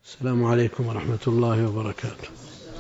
السلام عليكم ورحمة الله وبركاته.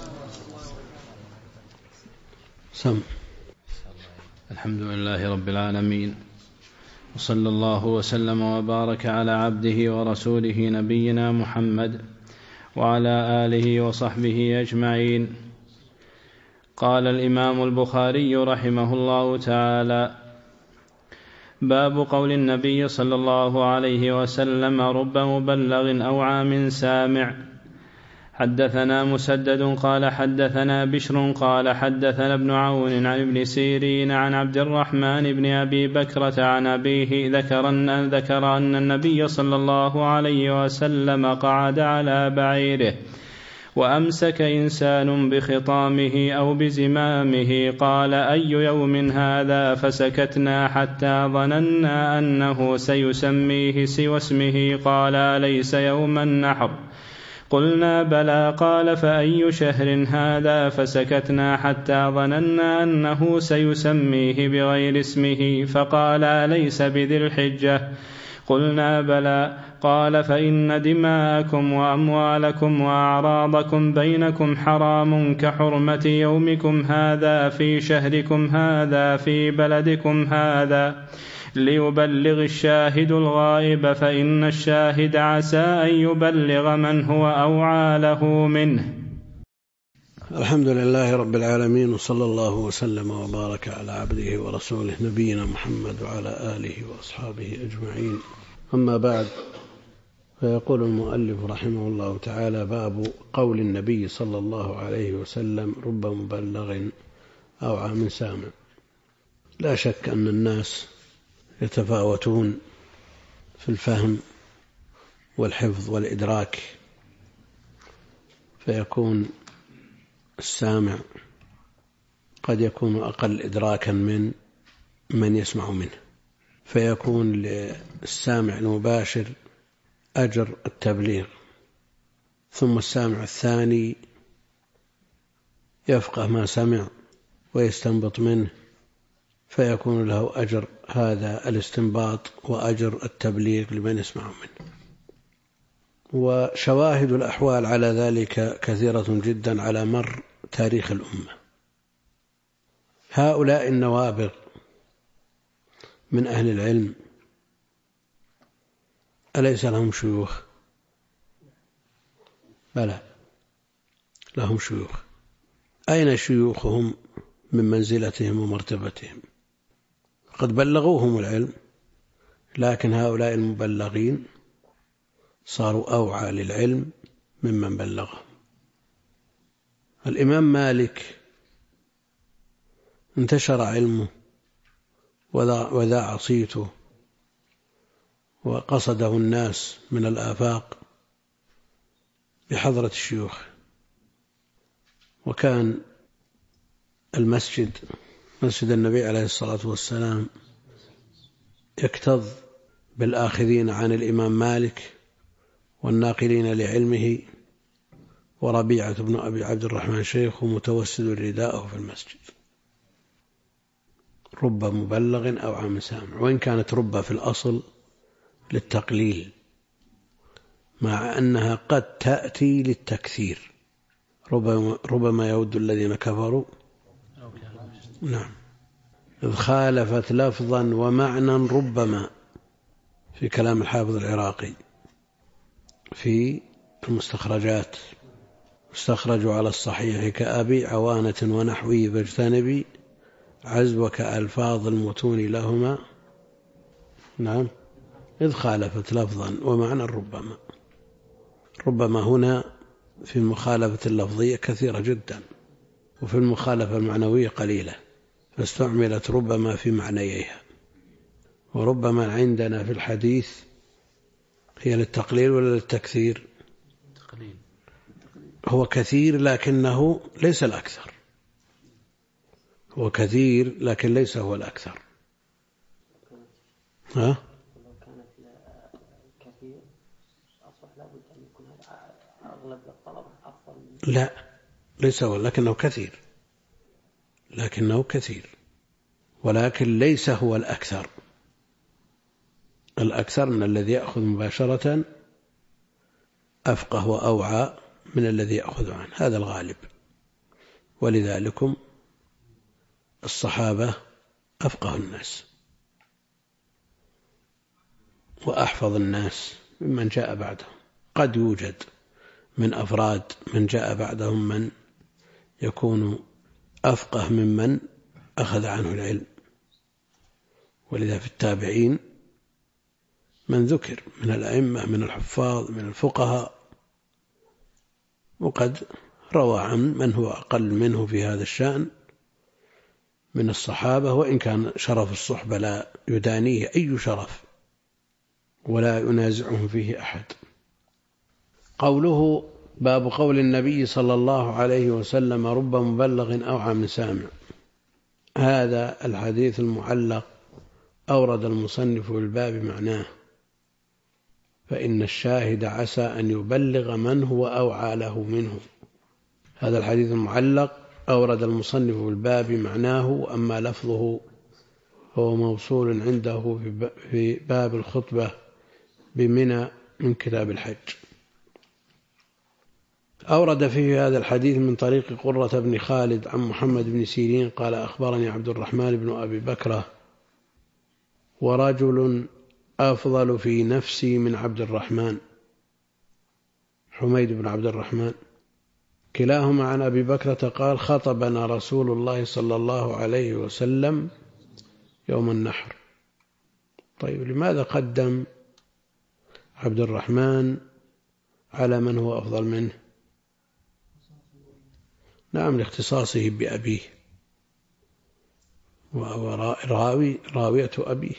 الحمد لله رب العالمين، وصلى الله وسلم وبارك على عبده ورسوله نبينا محمد وعلى آله وصحبه أجمعين. قال الإمام البخاري رحمه الله تعالى: باب قول النبي صلى الله عليه وسلم: رب مبلغ أو عام سامع. حدثنا مسدد قال حدثنا بشر قال حدثنا ابن عون عن ابن سيرين عن عبد الرحمن بن أبي بكرة عن أبيه ذكر أن النبي صلى الله عليه وسلم قعد على بعيره وأمسك إنسان بخطامه أو بزمامه، قال: أي يوم هذا؟ فسكتنا حتى ظننا أنه سيسميه سوى اسمه، قال: أليس يوم النحر؟ قلنا: بلى. قال: فأي شهر هذا؟ فسكتنا حتى ظننا أنه سيسميه بغير اسمه، فقال: أليس بذي الحجة؟ قلنا: بلى. قال: فإن دماءكم وأموالكم وأعراضكم بينكم حرام كحرمة يومكم هذا في شهركم هذا في بلدكم هذا، ليبلغ الشاهد الغائب، فإن الشاهد عسى أن يبلغ من هو أوعى له منه. الحمد لله رب العالمين، وصلى الله وسلم وبارك على عبده ورسوله نبينا محمد وعلى آله وأصحابه أجمعين. أما بعد، فيقول المؤلف رحمه الله تعالى: باب قول النبي صلى الله عليه وسلم: رب مبلغ أو عام سامع. لا شك أن الناس يتفاوتون في الفهم والحفظ والإدراك، فيكون السامع قد يكون أقل إدراكا من يسمع منه، فيكون للسامع المباشر أجر التبليغ، ثم السامع الثاني يفقه ما سمع ويستنبط منه، فيكون له أجر هذا الاستنباط وأجر التبليغ لمن يسمع منه. وشواهد الأحوال على ذلك كثيرة جدا على مر تاريخ الأمة. هؤلاء النوابغ من أهل العلم أليس لهم شيوخ؟ بلى، لهم شيوخ. أين شيوخهم من منزلتهم ومرتبتهم؟ قد بلغوهم العلم، لكن هؤلاء المبلغين صاروا أوعى للعلم ممن بلغهم. الإمام مالك انتشر علمه وذاع صيته وقصده الناس من الآفاق بحضرة الشيوخ، وكان مسجد النبي عليه الصلاة والسلام يكتظ بالآخذين عن الإمام مالك والناقلين لعلمه، وربيعة بن أبي عبد الرحمن شيخ متوسد رداءه في المسجد. رب مبلغ أو عام سامع، وإن كانت رب في الأصل للتقليل، مع أنها قد تأتي للتكثير. ربما يود الذين كفروا، نعم، إذ خالفت لفظا ومعنى ربما، في كلام الحافظ العراقي في المستخرجات: استخرجوا على الصحيح كأبي عوانة ونحوي فاجتنبي عزوك ألفاظ المتون لهما. نعم، إذ خالفت لفظا ومعنى ربما هنا في المخالفة اللفظية كثيرة جدا، وفي المخالفة المعنوية قليلة، فاستعملت ربما في معنيها. وربما عندنا في الحديث هي للتقليل ولا للتكثير؟ هو كثير لكنه ليس الأكثر، هو كثير لكن ليس هو الأكثر. لا، ليس هو، لكنه كثير، ولكن ليس هو الأكثر. الأكثر من الذي يأخذ مباشرة أفقه وأوعى من الذي يأخذ عنه، هذا الغالب. ولذلك الصحابة أفقه الناس وأحفظ الناس ممن جاء بعدهم. قد يوجد من أفراد من جاء بعدهم من يكون أفقه ممن أخذ عنه العلم، ولذا في التابعين من ذكر من الأئمة من الحفاظ من الفقهاء، وقد روى عن من هو أقل منه في هذا الشأن من الصحابة، وإن كان شرف الصحبة لا يدانيه أي شرف ولا ينازعهم فيه أحد. قوله باب قول النبي صلى الله عليه وسلم رب مبلغ أوعى من سامع. هذا الحديث المعلق أورد المصنف بالباب معناه، فإن الشاهد عسى أن يبلغ من هو أوعى له منه. هذا الحديث المعلق أورد المصنف بالباب معناه، وأما لفظه هو موصول عنده في باب الخطبة بمنى من كتاب الحج. أورد فيه هذا الحديث من طريق قرة بن خالد عن محمد بن سيرين قال أخبرني عبد الرحمن بن أبي بكرة ورجل أفضل في نفسي من عبد الرحمن، حميد بن عبد الرحمن، كلاهما عن أبي بكرة قال خطبنا رسول الله صلى الله عليه وسلم يوم النحر. طيب لماذا قدم عبد الرحمن على من هو أفضل منه؟ نعم، لاختصاصه بأبيه راوية أبيه.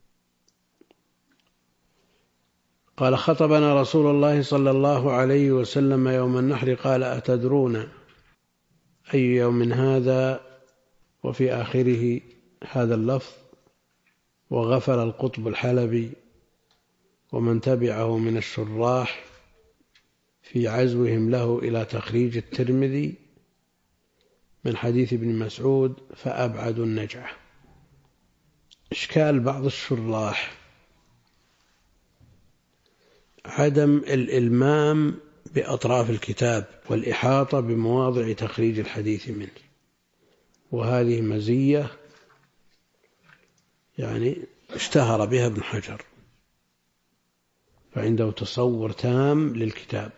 قال خطبنا رسول الله صلى الله عليه وسلم يوم النحر قال أتدرون أي يوم هذا؟ وفي آخره هذا اللفظ وغفل القطب الحلبي ومن تبعه من الشراح في عزوهم له إلى تخريج الترمذي من حديث ابن مسعود فأبعد النجعة. إشكال بعض الشراح عدم الإلمام بأطراف الكتاب والإحاطة بمواضع تخريج الحديث منه، وهذه مزية يعني اشتهر بها ابن حجر، فعنده تصور تام للكتاب.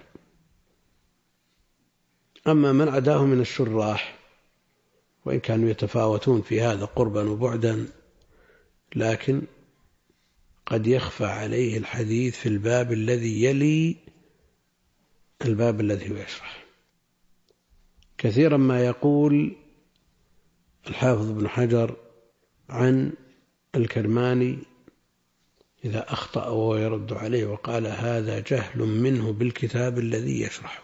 أما من عداه من الشراح وإن كانوا يتفاوتون في هذا قربا وبعدا، لكن قد يخفى عليه الحديث في الباب الذي يلي الباب الذي هو يشرح. كثيرا ما يقول الحافظ ابن حجر عن الكرماني إذا أخطأ وهو يرد عليه وقال هذا جهل منه بالكتاب الذي يشرحه.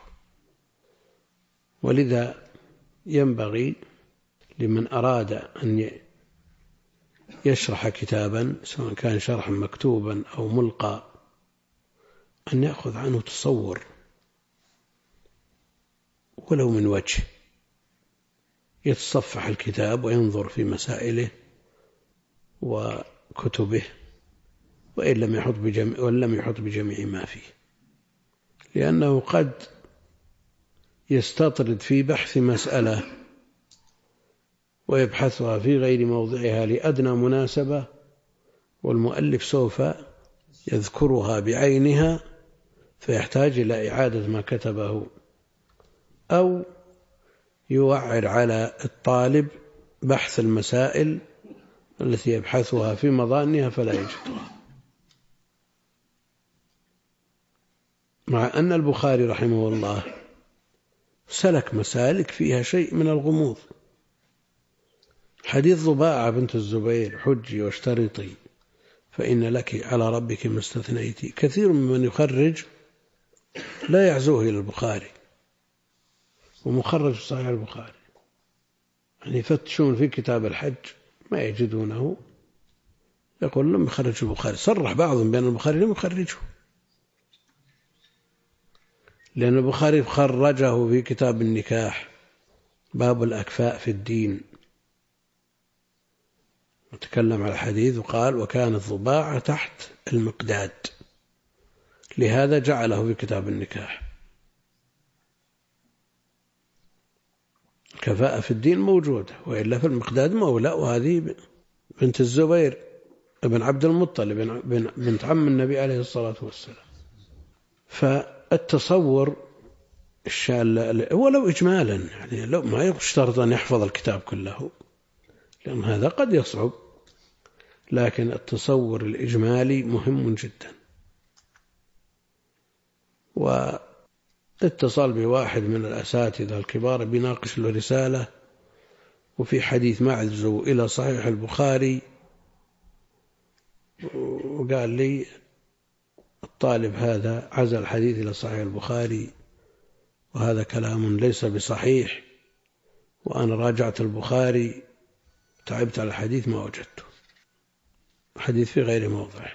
ولذا ينبغي لمن أراد أن يشرح كتابا سواء كان شرحا مكتوبا أو ملقى أن يأخذ عنه تصور ولو من وجه، يتصفح الكتاب وينظر في مسائله وكتبه وإن لم يحط بجميع ما فيه، لأنه قد يستطرد في بحث مسألة ويبحثها في غير موضعها لأدنى مناسبة، والمؤلف سوف يذكرها بعينها فيحتاج إلى إعادة ما كتبه، أو يوعر على الطالب بحث المسائل التي يبحثها في مظانها فلا يجدها. مع أن البخاري رحمه الله سلك مسالك فيها شيء من الغموض. حديث ضباعة بنت الزبير حجي واشترطي فإن لك على ربك ما استثنيتي، كثير ممن يخرج لا يعزوه إلى البخاري ومخرج صحيح البخاري، يعني يفتشون في كتاب الحج ما يجدونه، يقول لم يخرج البخاري. صرح بعضهم بأن البخاري لم يخرجه، لأن البخاري خرجه في كتاب النكاح باب الأكفاء في الدين، وتكلم على الحديث وقال وكانت ضباعة تحت المقداد، لهذا جعله في كتاب النكاح. كفاءة في الدين موجودة، وإلا في المقداد مولى، وهذه بنت الزبير ابن عبد المطلب بنت عم النبي عليه الصلاة والسلام. فالتصور ولو إجمالا، يعني لو ما يشترط أن يحفظ الكتاب كله، لأن هذا قد يصعب، لكن التصور الإجمالي مهم جدا. واتصل بواحد من الأساتذة الكبار بيناقش له رسالة، وفي حديث معزو إلى صحيح البخاري، وقال لي الطالب هذا عزى الحديث إلى صحيح البخاري، وهذا كلام ليس بصحيح، وأنا راجعت البخاري تعبت على الحديث ما وجدته، حديث في غير موضع.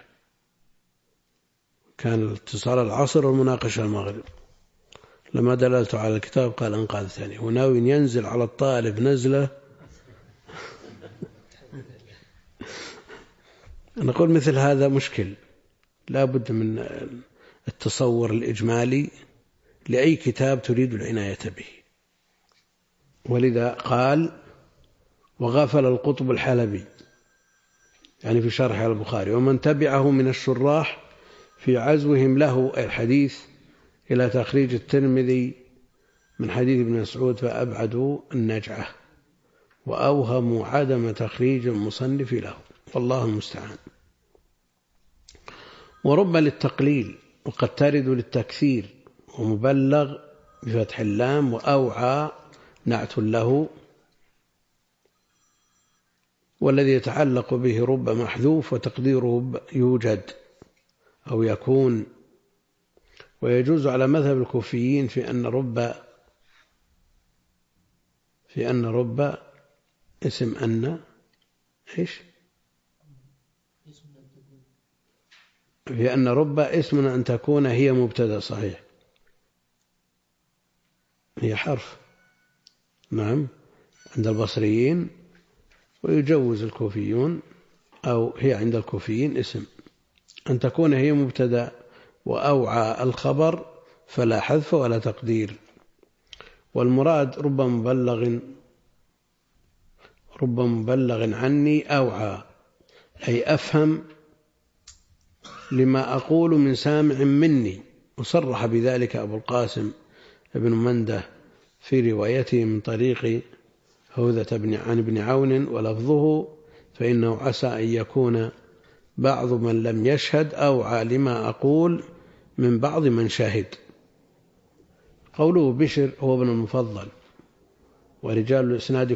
كان الاتصال العصر والمناقشة المغرب. لما دللت على الكتاب قال أنقذتني، وناوي ينزل على الطالب نزلة. نقول مثل هذا مشكل، لا بد من التصور الإجمالي لأي كتاب تريد العناية به. ولذا قال وغفل القطب الحلبي يعني في شرح البخاري ومن تبعه من الشراح في عزوهم له الحديث إلى تخريج الترمذي من حديث ابن مسعود، فأبعدوا النجعة وأوهموا عدم تخريج المصنف له، والله المستعان. ورب للتقليل وقد ترد للتكثير، ومبلغ بفتح اللام، وأوعى نعت له، والذي يتعلق به رب محذوف وتقديره يوجد أو يكون. ويجوز على مذهب الكوفيين في أن رب اسم أن إيش؟ في أن رب اسم أن تكون هي مبتدأ صحيح، هي حرف، نعم، عند البصريين. ويجوز الكوفيون أو هي عند الكوفيين اسم أن تكون هي مبتدأ، وأوعى الخبر فلا حذف ولا تقدير. والمراد رب مبلغ عني أوعى، أي أفهم لما أقول من سامع مني. وصرح بذلك أبو القاسم ابن منده في روايته من طريق هوذة عن ابن عون، ولفظه فإنه عسى أن يكون بعض من لم يشهد أوعى لما أقول من بعض من شهد. قوله بشر هو ابن المفضل، ورجال الإسناد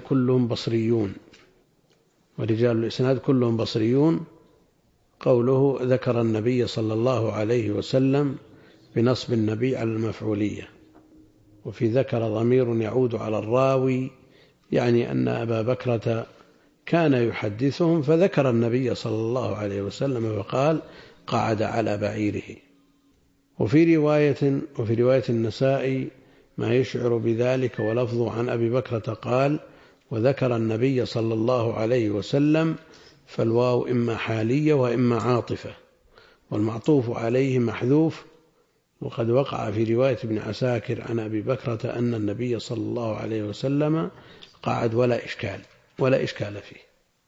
كلهم بصريون. قوله ذكر النبي صلى الله عليه وسلم بنصب النبي على المفعولية، وفي ذكر ضمير يعود على الراوي، يعني أن أبا بكرة كان يحدثهم فذكر النبي صلى الله عليه وسلم فقال قعد على بعيره. وفي رواية النسائي ما يشعر بذلك، ولفظه عن أبي بكرة قال وذكر النبي صلى الله عليه وسلم، فالواو إما حالية وإما عاطفة، والمعطوف عليه محذوف. وقد وقع في رواية ابن عساكر عن أبي بكرة أن النبي صلى الله عليه وسلم قعد ولا إشكال فيه.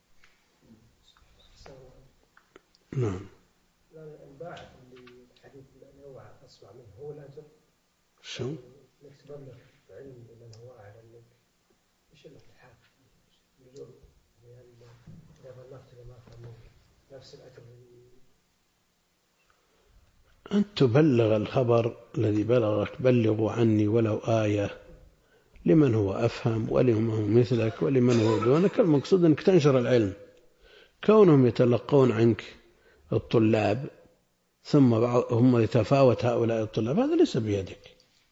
نعم. الباعث للحديث الأنواع أسمع منه هو الأجر. شو؟ نكتب لك علم من هو أعلم منك. إيش اللي في الحال؟ بدون لأن إذا بلغت لما فهمه نفس الأجر. أن تبلغ الخبر الذي بلغك، بلغوا عني ولو آية، لمن هو أفهم ولمن هو مثلك ولمن هو دونك. المقصود أنك تنشر العلم. كونهم يتلقون عنك الطلاب ثم هم يتفاوت هؤلاء الطلاب، هذا ليس بيدك.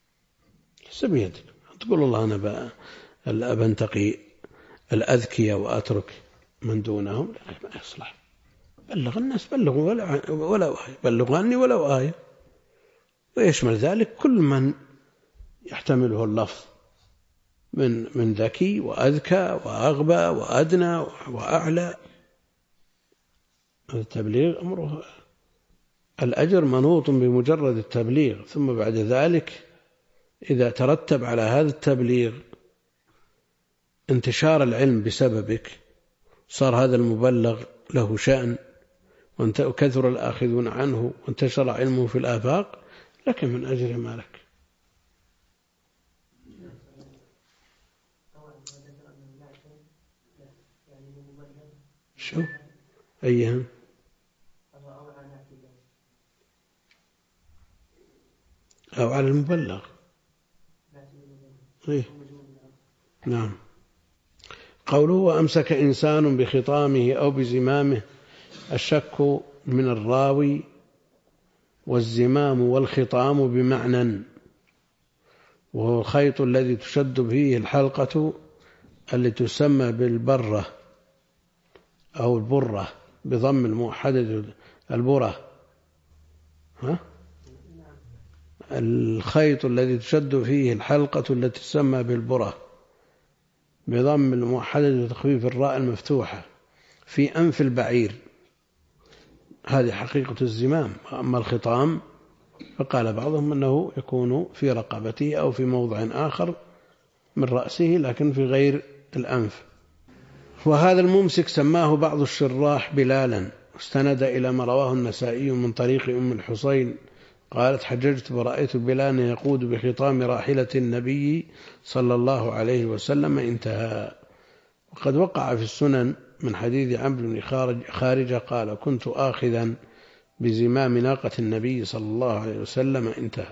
تقول الله أنا أبنتقي الأذكياء وأترك من دونهم، لا، ما يصلح. بلغ الناس، بلغوا عني ولو آية. ويشمل ذلك كل من يحتمله اللفظ من ذكي وأذكى وأغبى وأدنى وأعلى. التبليغ أمره الأجر منوط بمجرد التبليغ، ثم بعد ذلك إذا ترتب على هذا التبليغ انتشار العلم بسببك، صار هذا المبلغ له شأن وكثر الآخذون عنه وانتشر علمه في الآفاق، لك من أجر ما لك. شو أيها أو على المبلغ؟ إيه؟ نعم. قوله وأمسك إنسان بخطامه أو بزمامه، الشك من الراوي، والزمام والخطام بمعنى، وهو الخيط الذي تشد فيه الحلقة التي تسمى بالبرة أو البرة بضم الموحدة البرة، الخيط الذي تشد فيه الحلقة التي تسمى بالبرة بضم الموحدة وتخفيف الراء المفتوحة في أنف البعير، هذه حقيقة الزمام. أما الخطام فقال بعضهم أنه يكون في رقبته أو في موضع آخر من رأسه لكن في غير الأنف. وهذا الممسك سماه بعض الشراح بلالا، واستند إلى ما رواه النسائي من طريق أم الحسين قالت حججت ورأيت بلالا يقود بخطام راحلة النبي صلى الله عليه وسلم، انتهى. وقد وقع في السنن من حديث عمرو بن خارجة قال كنت آخذا بزمام ناقة النبي صلى الله عليه وسلم، انتهى.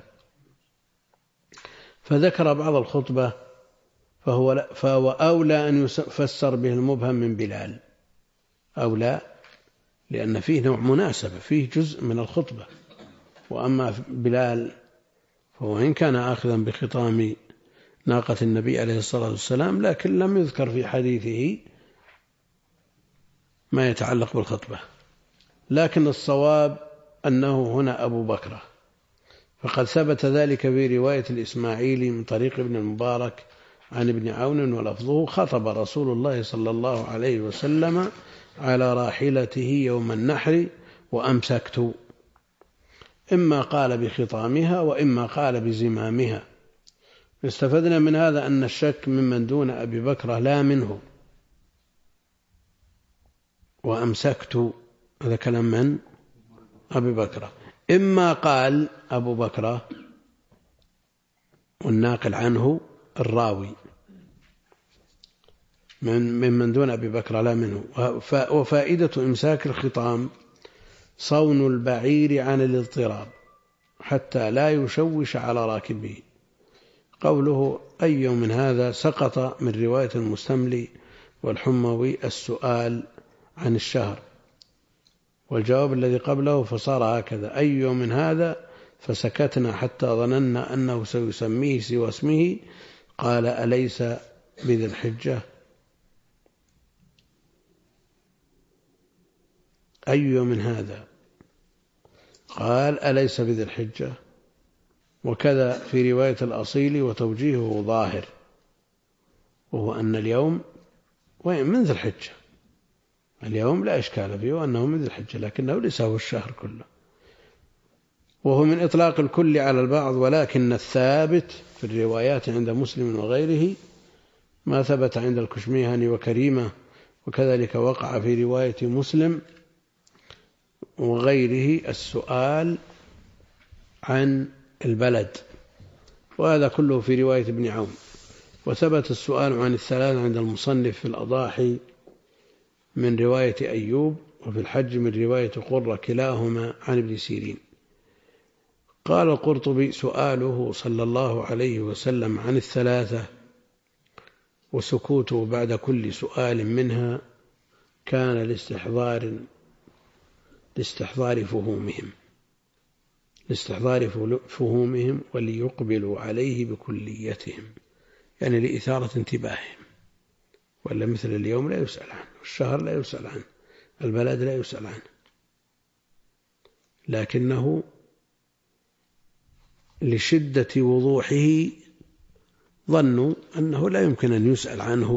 فذكر بعض الخطبة فهو أولى أن يفسر به المبهم من بلال، أولى لأن فيه نوع مناسبة، فيه جزء من الخطبة. وأما بلال فهو إن كان آخذا بخطام ناقة النبي عليه الصلاة والسلام لكن لم يذكر في حديثه ما يتعلق بالخطبة، لكن الصواب أنه هنا أبو بكر، فقد ثبت ذلك في رواية الإسماعيلي من طريق ابن المبارك عن ابن عون ولفظه خطب رسول الله صلى الله عليه وسلم على راحلته يوم النحر وأمسكت، إما قال بخطامها وإما قال بزمامها. استفدنا من هذا أن الشك ممن دون أبي بكر لا منه. وأمسكت هذا كلام من أبي بكر، إما قال أبو بكر والناقل عنه الراوي ممن دون أبي بكر لا منه. وفائدة إمساك الخطام صون البعير عن الاضطراب حتى لا يشوش على راكبه. قوله أي يوم من هذا سقط من رواية المستملي والحموي السؤال عن الشهر، والجواب الذي قبله فصار هكذا أي يوم من هذا، فسكتنا حتى ظننا أنه سيسميه سوى اسمه، قال أليس بذي الحجة؟ أي يوم من هذا قال أليس بذي الحجة. وكذا في رواية الأصيل وتوجيهه ظاهر، وهو أن اليوم من ذي الحجة، اليوم لا إشكال فيه وأنه من ذي الحجة، لكنه ليس هو الشهر كله، وهو من إطلاق الكل على البعض. ولكن الثابت في الروايات عند مسلم وغيره ما ثبت عند الكشميهني وكريمة، وكذلك وقع في رواية مسلم وغيره السؤال عن البلد، وهذا كله في رواية ابن عون. وثبت السؤال عن الثلاث عند المصنف في الأضاحي من رواية أيوب، وفي الحج من رواية قرة، كلاهما عن ابن سيرين. قال القرطبي سؤاله صلى الله عليه وسلم عن الثلاثة وسكوته بعد كل سؤال منها كان لاستحضار فهومهم وليقبلوا عليه بكليتهم، يعني لإثارة انتباههم. ولا مثل اليوم لا يسأل عنه، الشهر لا يسأل عنه، البلد لا يسأل عنه، لكنه لشدة وضوحه ظنوا أنه لا يمكن أن يسأل عنه،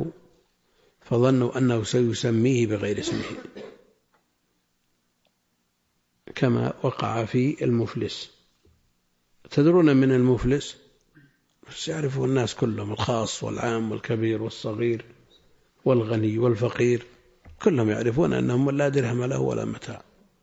فظنوا أنه سيسميه بغير اسمه، كما وقع في المفلس. تدرون من المفلس؟ بس يعرفه الناس كلهم، الخاص والعام والكبير والصغير والغني والفقير، كلهم يعرفون أنهم لا درهم له ولا متاع.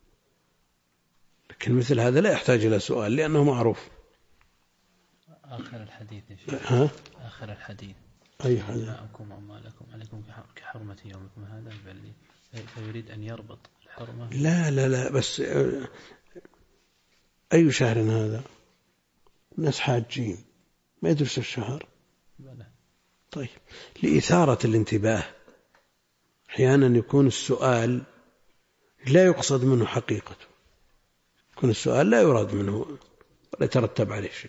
لكن مثل هذا لا يحتاج إلى سؤال لأنه معروف. آخر الحديث يا شيخ. آخر الحديث أي حديث؟ دماءكم وأموالكم عليكم كحرمة يومكم هذا البلد، فيريد أن يربط الحرمة. لا بس أي شهر هذا؟ ناس حاجين ما يدرس الشهر. بلى. طيب، لإثارة الانتباه أحيانا يكون السؤال لا يقصد منه حقيقته، يكون السؤال لا يراد منه ولا يترتب عليه شيء.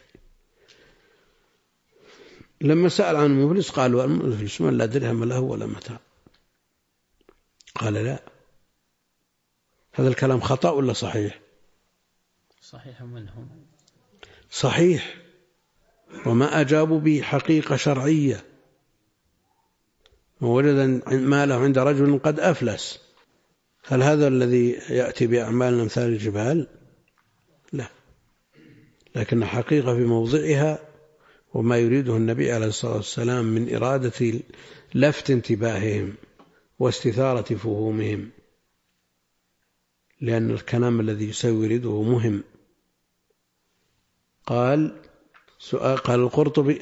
لما سأل عن المفلس قالوا المفلس من لا درهم له ولا متاع. قال لا. هذا الكلام خطأ ولا صحيح؟ صحيح منهم. صحيح، وما أجابوا به حقيقة شرعية. ووجد ماله عند رجل قد أفلس، هل هذا الذي يأتي بأعمال أمثال الجبال؟ لا، لكن حقيقة في موضعها، وما يريده النبي عليه الصلاة والسلام من إرادة لفت انتباههم واستثارة فهومهم، لأن الكلام الذي سيريده مهم. قال القرطبي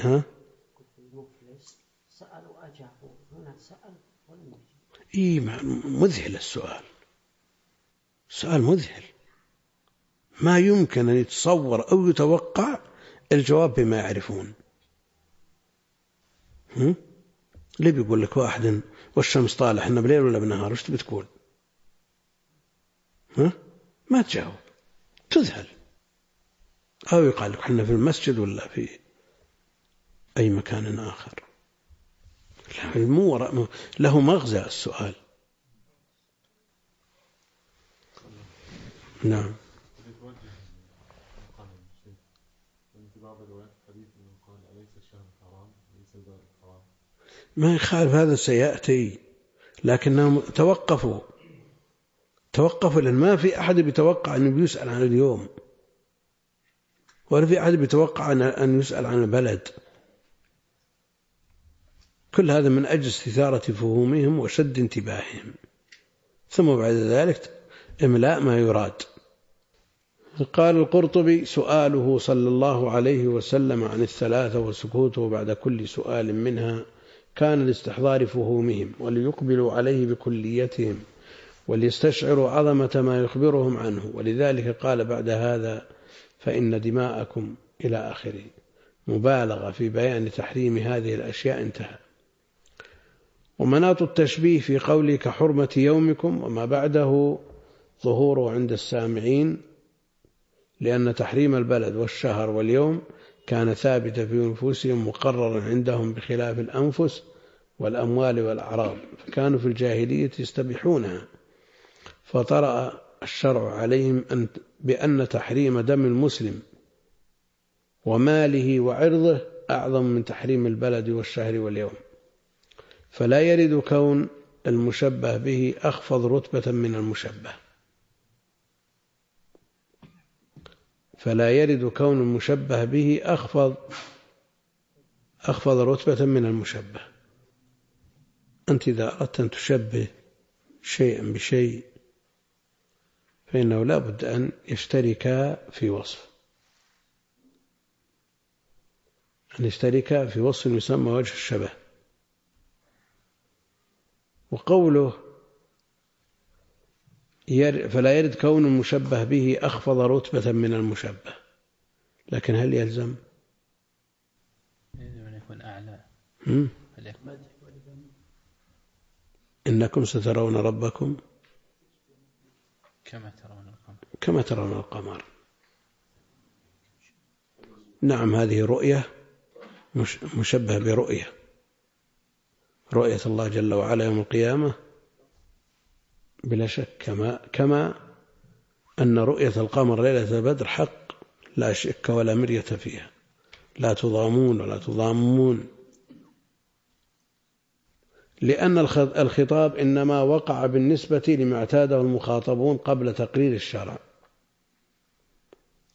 سألوا أجابوا، هنا سأل ولم يجب. مذهل السؤال مذهل، ما يمكن أن يتصور أو يتوقع الجواب بما يعرفون. ليه بيقول لك واحد والشمس طالع احنا بليل ولا بنهار، وش تبي تقول؟ ما تجاوب، تذهل. أو يقال لك احنا في المسجد ولا في أي مكان آخر. له مغزى السؤال. نعم. ما يخالف، هذا سيأتي، لكنهم توقفوا لأن ما في أحد بيتوقع أنه بيسأل عن اليوم، ولا في أحد بيتوقع أن يسأل عن البلد. كل هذا من أجل استثارة فهومهم وشد انتباههم، ثم بعد ذلك إملاء ما يراد. قال القرطبي: سؤاله صلى الله عليه وسلم عن الثلاثة وسكوته بعد كل سؤال منها كان لاستحضار فهومهم وليقبلوا عليه بكليتهم وليستشعروا عظمة ما يخبرهم عنه، ولذلك قال بعد هذا: فإن دماءكم إلى آخره، مبالغة في بيان تحريم هذه الأشياء. انتهى. ومناط التشبيه في قوله كحرمة يومكم وما بعده ظهوره عند السامعين، لأن تحريم البلد والشهر واليوم كان ثابتا في نفوسهم مقررا عندهم بخلاف الأنفس والأموال والأعراض، فكانوا في الجاهلية يستبيحونها، فطرأ الشرع عليهم بأن تحريم دم المسلم وماله وعرضه أعظم من تحريم البلد والشهر واليوم، فلا يرد كون المشبه به أخفض رتبة من المشبه، أخفض رتبة من المشبه. أنت إذا أردت أن تشبه شيئا بشيء فإنه لا بد أن يشتركا في وصف، يسمى وجه الشبه. وقوله فلا يرد كون المشبه به أخفض رتبة من المشبه، لكن هل يلزم؟ أن يكون أعلى. إنكم سترون ربكم كما ترون القمر. نعم، هذه رؤية مشبه برؤية الله جل وعلا يوم القيامة بلا شك، كما أن رؤية القمر ليلة البدر حق لا شك ولا مرية فيها، لا تضامون ولا تضامون، لأن الخطاب إنما وقع بالنسبة لما اعتاده المخاطبون قبل تقرير الشرع،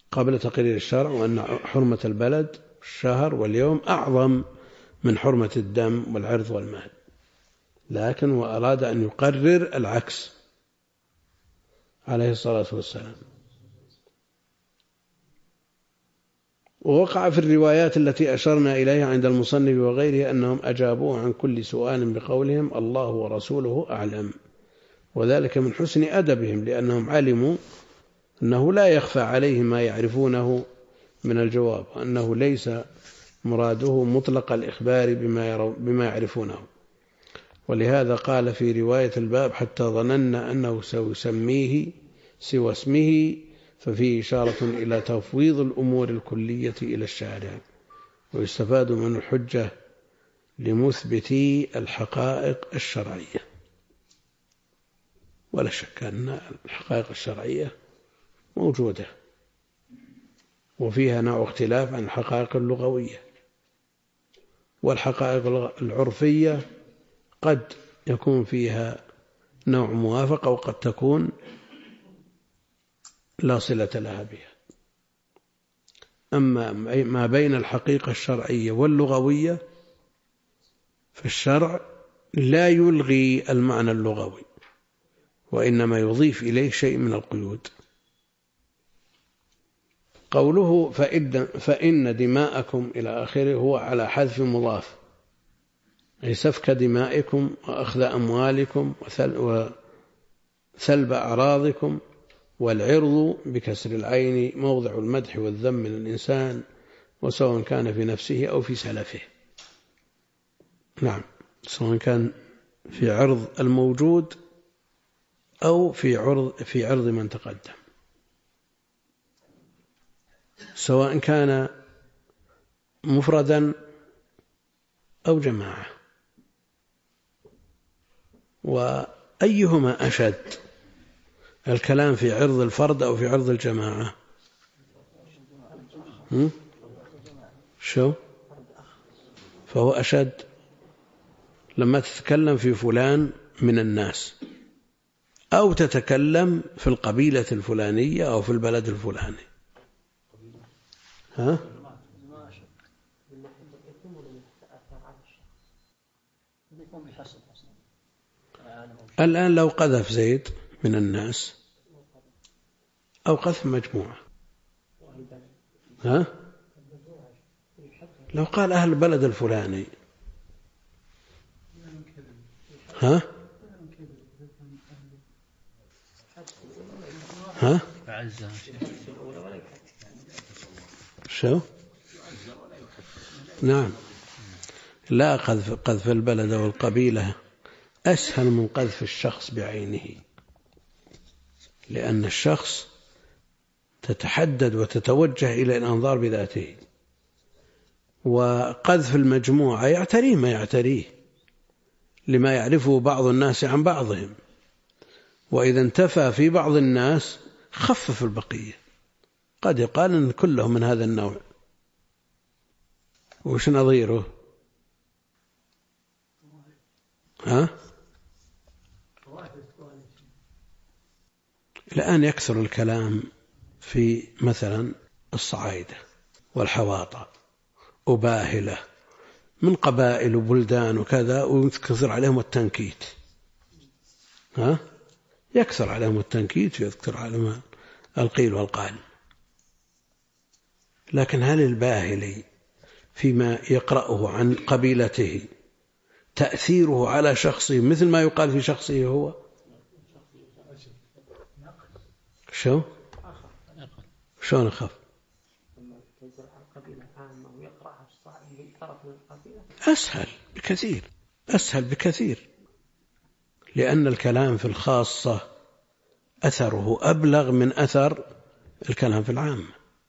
قبل تقرير الشرع، وأن حرمة البلد الشهر واليوم أعظم من حرمة الدم والعرض والمال، لكن وأراد أن يقرر العكس عليه الصلاة والسلام. ووقع في الروايات التي أشرنا إليها عند المصنف وغيره أنهم أجابوه عن كل سؤال بقولهم الله ورسوله أعلم، وذلك من حسن أدبهم، لأنهم علموا أنه لا يخفى عليهم ما يعرفونه من الجواب، وأنه ليس مراده مطلق الإخبار بما يعرفونه. ولهذا قال في رواية الباب حتى ظننا أنه سيسميه سوى اسمه، ففيه إشارة إلى تفويض الأمور الكلية إلى الشارع، ويستفاد من الحجة لمثبتي الحقائق الشرعية. ولا شك أن الحقائق الشرعية موجودة، وفيها نوع اختلاف عن الحقائق اللغوية، والحقائق العرفية قد يكون فيها نوع موافقة، وقد تكون لا صلة لها بها. أما ما بين الحقيقة الشرعية واللغوية فالشرع لا يلغي المعنى اللغوي، وإنما يضيف إليه شيء من القيود. قوله فإن دماءكم إلى آخره هو على حذف مضاف، أي سفك دمائكم وأخذ أموالكم وسلب أعراضكم. والعرض بكسر العين موضع المدح والذم من الإنسان، وسواء كان في نفسه أو في سلفه. نعم، سواء كان في عرض الموجود أو في عرض من تقدم، سواء كان مفردا أو جماعة. وأيهما أشد، الكلام في عرض الفرد أو في عرض الجماعة؟ شو؟ فهو أشد لما تتكلم في فلان من الناس، أو تتكلم في القبيلة الفلانية أو في البلد الفلاني. ها؟ الآن لو قذف زيد من الناس أو قذف مجموعة، ها؟ لو قال أهل البلد الفلاني، ها؟ ها؟ شو؟ نعم، لا، قذف البلد والقبيلة أسهل من قذف الشخص بعينه، لأن الشخص تتحدد وتتوجه إلى الأنظار بذاته، وقذف المجموعة يعتريه ما يعتريه لما يعرفه بعض الناس عن بعضهم، وإذا انتفى في بعض الناس خفف البقية، قد يقال أن كلهم من هذا النوع. وش نظيره؟ ها؟ الآن يكثر الكلام في مثلا الصعايدة والحواطة وباهلة من قبائل وبلدان وكذا، ويكثر عليهم التنكيت. ها؟ يكثر عليهم التنكيت ويذكر عليهم القيل والقال. لكن هل الباهلي فيما يقرأه عن قبيلته تأثيره على شخصه مثل ما يقال في شخصه هو؟ شو؟ شلون أخف؟ أسهل بكثير، أسهل بكثير، لأن الكلام في الخاصة أثره أبلغ من أثر الكلام في العام.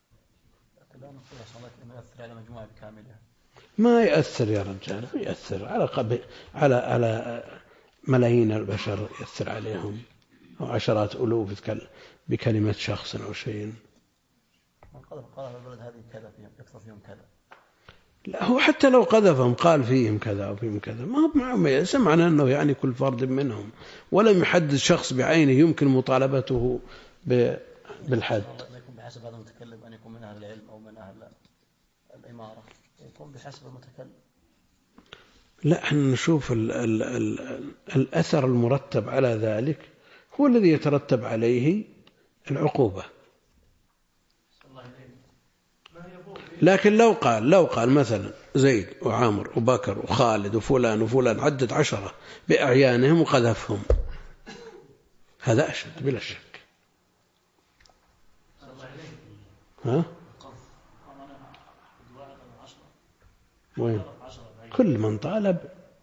ما يأثر يا رجال، ما يأثر على ملايين البشر، يأثر عليهم أو عشرات ألوف بكلمة شخص أو شيء. قال البلد هذه كذا يكثر فيهم كذا. لا، هو حتى لو قذفهم قال فيهم كذا أو فيهم كذا، ما سمعنا أنه يعني كل فرد منهم، ولم يحدد شخص بعينه يمكن مطالبته بالحد. بحسب هذا المتكلم أن يكون من أهل العلم أو من أهل الإمارة، يكون بحسب المتكلم. لا، احنا نشوف الأثر المرتب على ذلك هو الذي يترتب عليه العقوبة. لكن لو قال مثلا زيد وعامر وبكر وخالد وفلان وفلان، عدد 10 بأعيانهم وقذفهم، هذا أشد بلا شك. ها؟ وين؟ كل من طالب،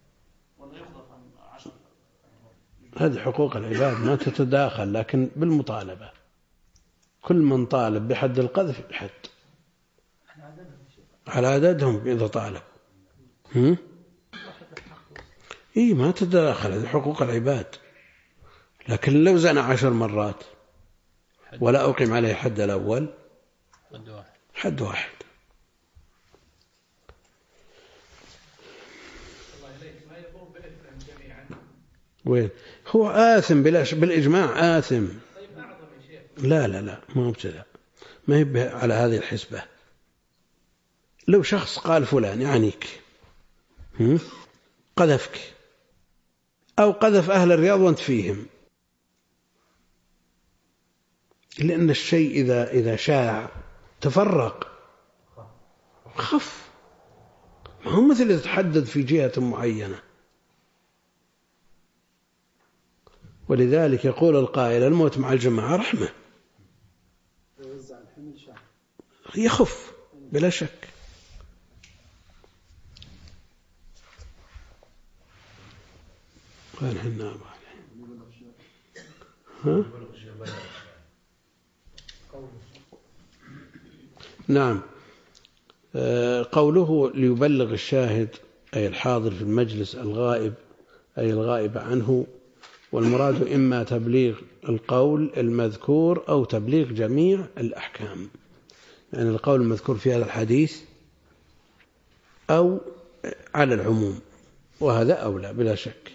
هذه حقوق العباد ما تتداخل، لكن بالمطالبة كل من طالب بحد القذف بحد على عددهم إذا طالب. إيه ما تتداخل، هذه حقوق العباد. لكن لو زنى 10 مرات ولا أقيم عليه حد الأول، حد واحد. وين هو آثم بالإجماع آثم. لا ما مبتدأ، ما هي على هذه الحسبة. لو شخص قال فلان يعنيك قذفك، أو قذف أهل الرياض وانت فيهم، لأن الشيء إذا شاع تفرق خف، ما هو مثل يتحدد في جهة معينة. ولذلك يقول القائل الموت مع الجماعة رحمة، يخف بلا شك. وين حنا ها؟ نعم. قوله ليبلغ الشاهد أي الحاضر في المجلس الغائب أي الغائب عنه، والمراد إما تبليغ القول المذكور أو تبليغ جميع الأحكام، يعني القول المذكور في هذا الحديث أو على العموم، وهذا أولى بلا شك.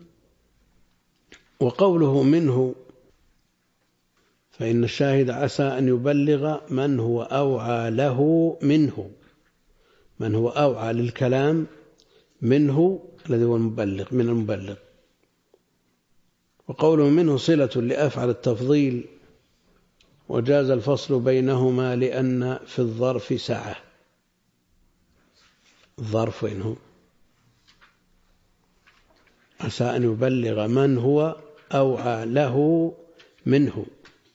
وقوله منه فإن الشاهد عسى أن يبلغ من هو أوعى له منه، من هو أوعى للكلام منه الذي هو المبلغ من المبلغ. وقوله منه صلة لأفعل التفضيل، وجاز الفصل بينهما لأن في الظرف سعة. الظرف وينه عسى أن يبلغ من هو أوعى له منه،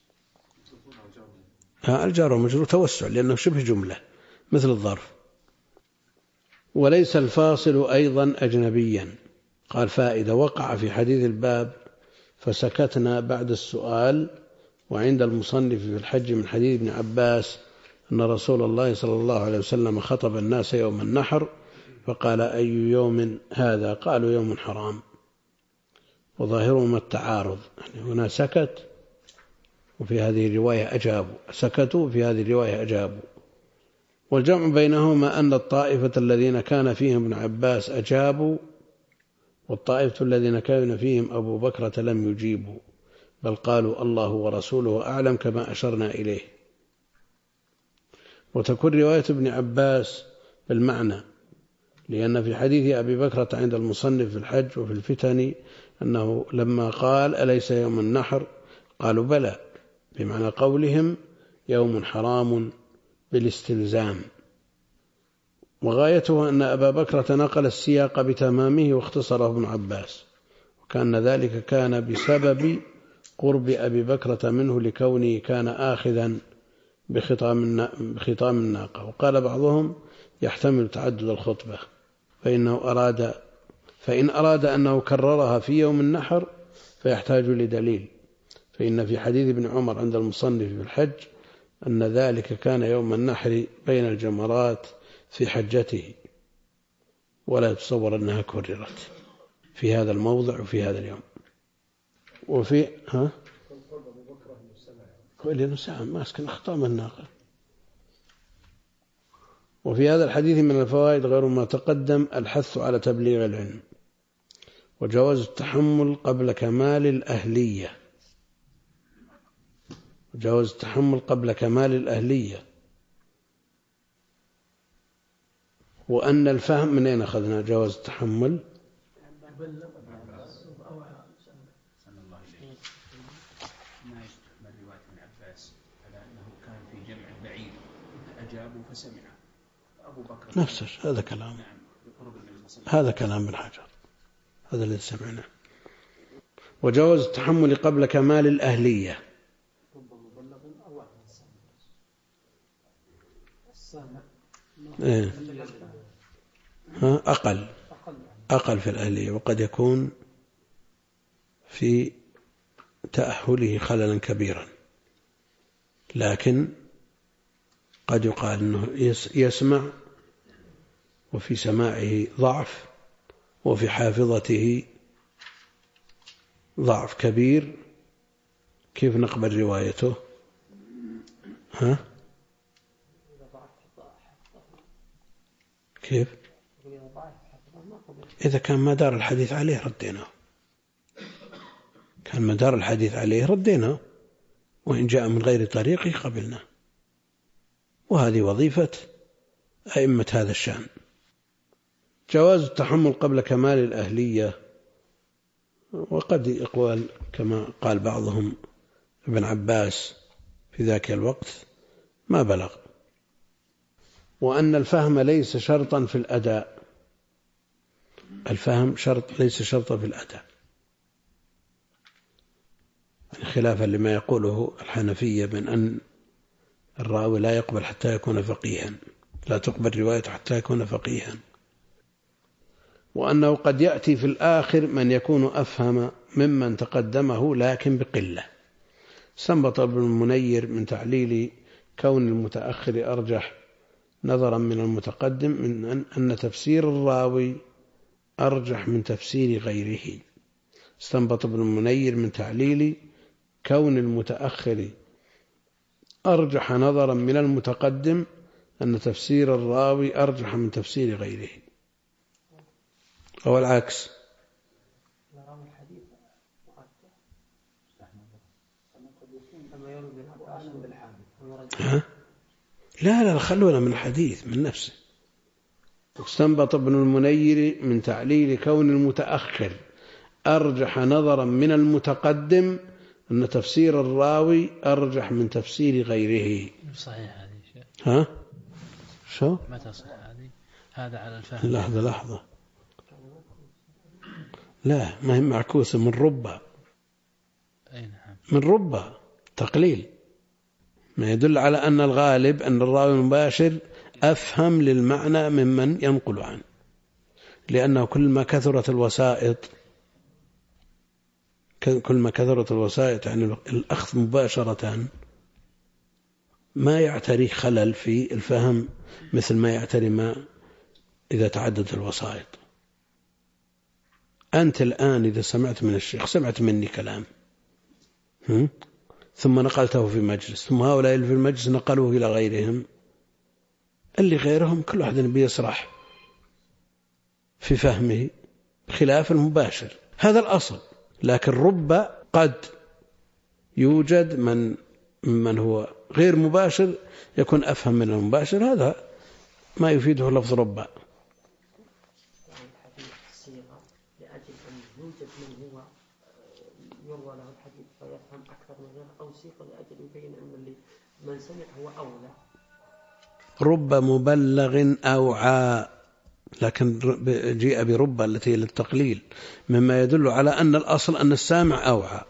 الجار ومجرور توسع لأنه شبه جملة مثل الظرف. وليس الفاصل أيضا أجنبيا. قال فائدة وقع في حديث الباب فسكتنا بعد السؤال، وعند المصنف في الحج من حديث ابن عباس أن رسول الله صلى الله عليه وسلم خطب الناس يوم النحر فقال أي يوم هذا؟ قالوا يوم حرام. وظاهرهما التعارض، يعني هنا سكت وفي هذه الرواية أجابوا، سكتوا وفي هذه الرواية أجابوا. والجمع بينهما أن الطائفة الذين كان فيهم ابن عباس أجابوا، والطائفة الذين كان فيهم أبو بكرة لم يجيبوا، بل قالوا الله ورسوله أعلم كما أشرنا إليه. وتكون رواية ابن عباس بالمعنى، لأن في حديث أبي بكرة عند المصنف في الحج وفي الفتن أنه لما قال أليس يوم النحر قالوا بلى، بمعنى قولهم يوم حرام بالاستلزام. وغايته أن أبا بكرة نقل السياق بتمامه واختصره ابن عباس، وكان ذلك كان بسبب قرب أبي بكرة منه لكونه كان آخذا بخطام الناقة. وقال بعضهم يحتمل تعدد الخطبة، فإن أراد أنه كررها في يوم النحر فيحتاج لدليل، فإن في حديث ابن عمر عند المصنف في الحج أن ذلك كان يوم النحر بين الجمرات في حجته، ولا يتصور أنها كررت في هذا الموضع وفي هذا اليوم. وفي لأنه ساعة ماسك خطام الناقة. وفي هذا الحديث من الفوائد غير ما تقدم الحث على تبليغ العلم، وجواز التحمل قبل كمال الأهلية، جواز التحمل قبل كمال الأهلية. وأن الفهم، من أين أخذنا جواز التحمل؟ ما يستحمل رواية ابن عباس على أنه كان في جمع بعيد أجابوا فسمع أبو بكر نفس هذا كلام، هذا كلام ابن حجر، هذا الذي سمعناه. وجواز التحمل قبل كمال الأهلية. إيه؟ أقل في الأهلية، وقد يكون في تأهله خللا كبيرا، لكن قد يقال أنه يسمع وفي سماعه ضعف وفي حافظته ضعف كبير، كيف نقبل روايته؟ كيف؟ إذا كان مدار الحديث عليه رديناه، كان مدار الحديث عليه رديناه، وإن جاء من غير طريقه قبلنا، وهذه وظيفة أئمة هذا الشأن. جواز التحمل قبل كمال الأهلية، وقد يقول كما قال بعضهم ابن عباس في ذاك الوقت ما بلغ. وأن الفهم ليس شرطا في الأداء، الفهم شرط ليس شرطا في الأداء، خلافا لما يقوله الحنفية من أن الراوي لا يقبل حتى يكون فقيها، لا تقبل روايته حتى يكون فقيها. وأنه قد يأتي في الآخر من يكون أفهم ممن تقدمه لكن بقلة. استنبط ابن المنير من تعليل كون المتأخر أرجح نظرا من المتقدم من أن تفسير الراوي أرجح من تفسير غيره. استنبط ابن المنير من تعليل كون المتأخر أرجح نظرا من المتقدم أن تفسير الراوي أرجح من تفسير غيره، أو العكس. لا خلونا من الحديث من نفسه. استنبط ابن المنير من تعليل كون المتأخر أرجح نظرا من المتقدم أن تفسير الراوي أرجح من تفسير غيره. صحيح هذه شيء. ها؟ شو؟ متى صحيح هذه؟ هذا على الفهم. لحظة. لا، ما هي معكوسة من ربع. أي نعم. من ربع تقليل، ما يدل على أن الغالب أن الراوي المباشر أفهم للمعنى ممن ينقل عنه، لأنه كل ما كثرت الوسائط يعني الأخذ مباشرة ما يعتري خلل في الفهم مثل ما يعتري ما إذا تعددت الوسائط. أنت الآن إذا سمعت من الشيخ، سمعت مني كلام ثم نقلته في مجلس، ثم هؤلاء اللي في المجلس نقلوه إلى غيرهم، اللي غيرهم كل واحد بيسرح في فهمه بخلاف المباشر، هذا الأصل. لكن رب قد يوجد من هو غير مباشر يكون أفهم من المباشر، هذا ما يفيده لفظ رب. لأجل أن يوجد من هو يروى له الحديث فيفهم أكثر من غيره، أو صيغة لأجل يبين أن من سمع هو أولى. رب مبلغ أوعى، لكن جيء برب التي للتقليل مما يدل على أن الأصل أن السامع أوعى.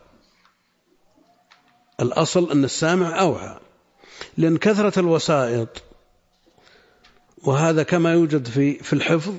الأصل أن السامع أوعى، لأن كثرة الوسائط، وهذا كما يوجد في الحفظ،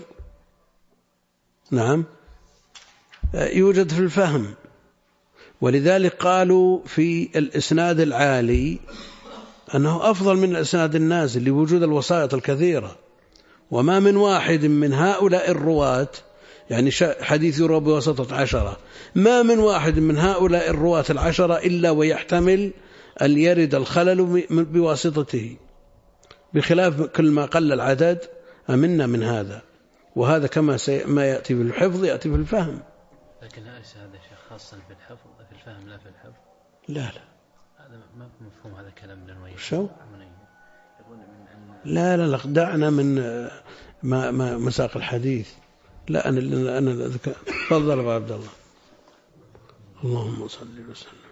نعم يوجد في الفهم. ولذلك قالوا في الإسناد العالي أنه أفضل من الإسناد النازل لوجود الوسائط الكثيرة. وما من واحد من هؤلاء الرواة، يعني حديث يروى بواسطة 10، ما من واحد من هؤلاء الرواة 10 إلا ويحتمل أن يرد الخلل بواسطته، بخلاف كل ما قل العدد أمنا من هذا. وهذا كما ما يأتي في الحفظ يأتي في الفهم. لكن ليس هذا شيء خاصا في الحفظ، في الفهم لا في الحفظ. لا هذا ما مفهوم هذا كلام ابن المنير. شو؟ يقول من أن لا دعنا من ما مساق الحديث. لا أنا تفضل أبو عبد الله. اللهم صل وسلم.